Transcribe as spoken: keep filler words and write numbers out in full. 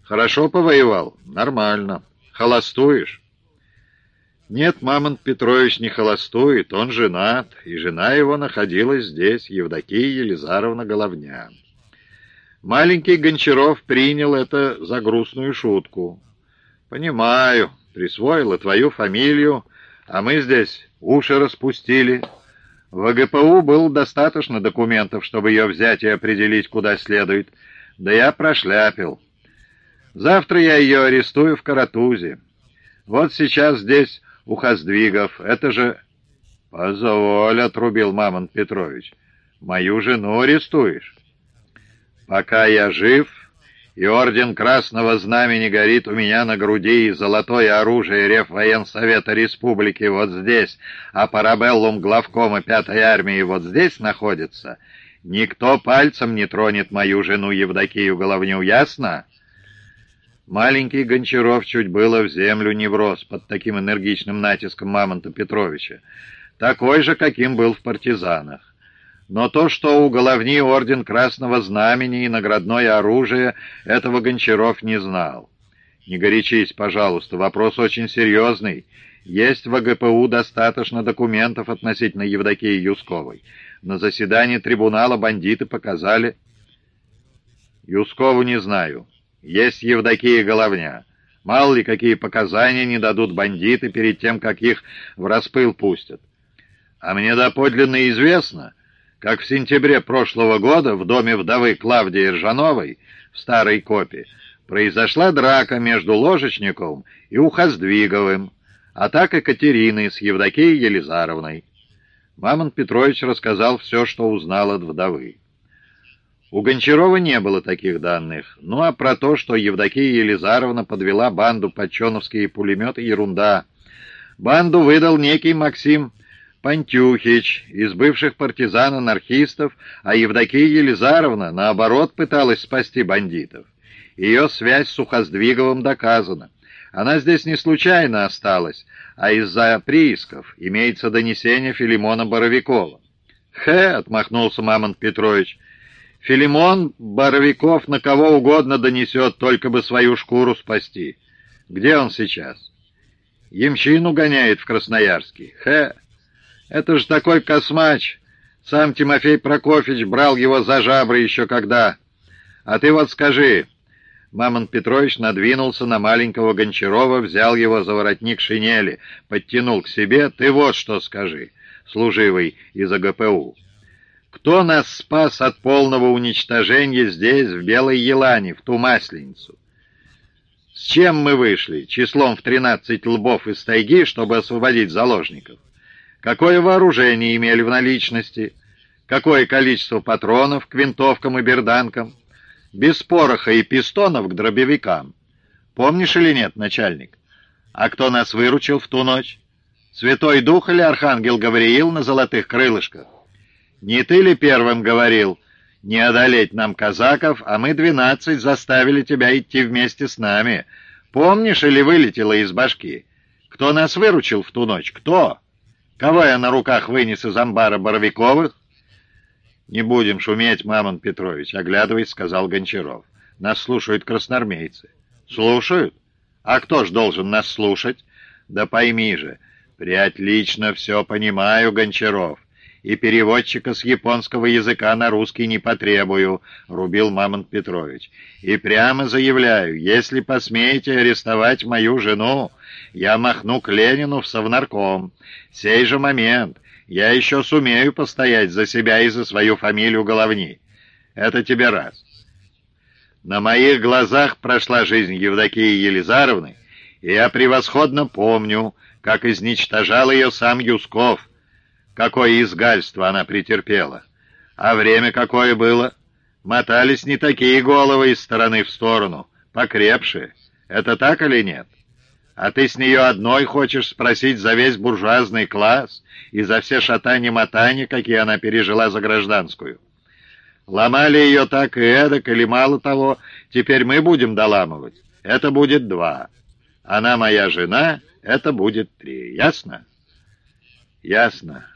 Хорошо повоевал? Нормально. Холостуешь? Нет, Мамонт Петрович не холостует, он женат, и жена его находилась здесь, Евдокия Елизаровна Головня. Маленький Гончаров принял это за грустную шутку. «Понимаю, присвоила твою фамилию, а мы здесь уши распустили. В ГПУ было достаточно документов, чтобы ее взять и определить, куда следует. Да я прошляпил. Завтра я ее арестую в Каратузе. Вот сейчас здесь у Хоздвигов. Это же...» «Позволь», — отрубил Мамонт Петрович. «Мою жену арестуешь?» «Пока я жив, и орден Красного Знамени горит у меня на груди, и золотое оружие Реввоенсовета Республики вот здесь, а парабеллум главкома Пятой армии вот здесь находится, никто пальцем не тронет мою жену Евдокию Головню, ясно?» Маленький Гончаров чуть было в землю не врос под таким энергичным натиском Мамонта Петровича, такой же, каким был в партизанах. Но то, что у Головни орден Красного Знамени и наградное оружие, этого Гончаров не знал. «Не горячись, пожалуйста, вопрос очень серьезный. Есть в ГПУ достаточно документов относительно Евдокии Юсковой. На заседании трибунала бандиты показали...» «Юскову не знаю. Есть Евдокия Головня. Мало ли, какие показания не дадут бандиты перед тем, как их в распыл пустят. А мне доподлинно известно, как в сентябре прошлого года в доме вдовы Клавдии Ржановой в Старой Копе произошла драка между Ложечниковым и Ухоздвиговым, а так и Катериной с Евдокией Елизаровной. Мамонт Петрович рассказал все, что узнал от вдовы. У Гончарова не было таких данных. Ну а про то, что Евдокия Елизаровна подвела банду под чоновские пулеметы, ерунда. Банду выдал некий Максим Пантюхич из бывших партизан-анархистов, а Евдокия Елизаровна, наоборот, пыталась спасти бандитов. Ее связь с Ухоздвиговым доказана. Она здесь не случайно осталась, а из-за приисков. Имеется донесение Филимона Боровикова. «Хе!» — отмахнулся Мамонт Петрович. «Филимон Боровиков на кого угодно донесет, только бы свою шкуру спасти. Где он сейчас?» «Ямщину гоняет в Красноярске. Хе! Это же такой космач! Сам Тимофей Прокофьевич брал его за жабры еще когда. А ты вот скажи...» Мамонт Петрович надвинулся на маленького Гончарова, взял его за воротник шинели, подтянул к себе. «Ты вот что скажи, служивый из АГПУ. Кто нас спас от полного уничтожения здесь, в Белой Елане, в ту Масленицу? С чем мы вышли? Числом в тринадцать лбов из тайги, чтобы освободить заложников? Какое вооружение имели в наличности? Какое количество патронов к винтовкам и берданкам? Без пороха и пистонов к дробовикам. Помнишь или нет, начальник? А кто нас выручил в ту ночь? Святой Дух или Архангел Гавриил на золотых крылышках? Не ты ли первым говорил, не одолеть нам казаков, а мы двенадцать заставили тебя идти вместе с нами? Помнишь или вылетело из башки? Кто нас выручил в ту ночь? Кто? Кого я на руках вынес из амбара Боровиковых?» «Не будем шуметь, Мамонт Петрович», — оглядываясь, сказал Гончаров. «Нас слушают красноармейцы». «Слушают? А кто ж должен нас слушать?» «Да пойми же, преотлично все понимаю, Гончаров, и переводчика с японского языка на русский не потребую», — рубил Мамонт Петрович. «И прямо заявляю, если посмеете арестовать мою жену, я махну к Ленину в Совнарком. Сей же момент я еще сумею постоять за себя и за свою фамилию Головни. Это тебе раз. На моих глазах прошла жизнь Евдокии Елизаровны, и я превосходно помню, как изничтожал ее сам Юсков, какое изгальство она претерпела. А время какое было? Мотались не такие головы из стороны в сторону, покрепшие. Это так или нет? А ты с нее одной хочешь спросить за весь буржуазный класс и за все шатанья-мотанья, какие она пережила за гражданскую? Ломали ее так и эдак, или мало того, теперь мы будем доламывать. Это будет два. Она моя жена, это будет три. Ясно? Ясно.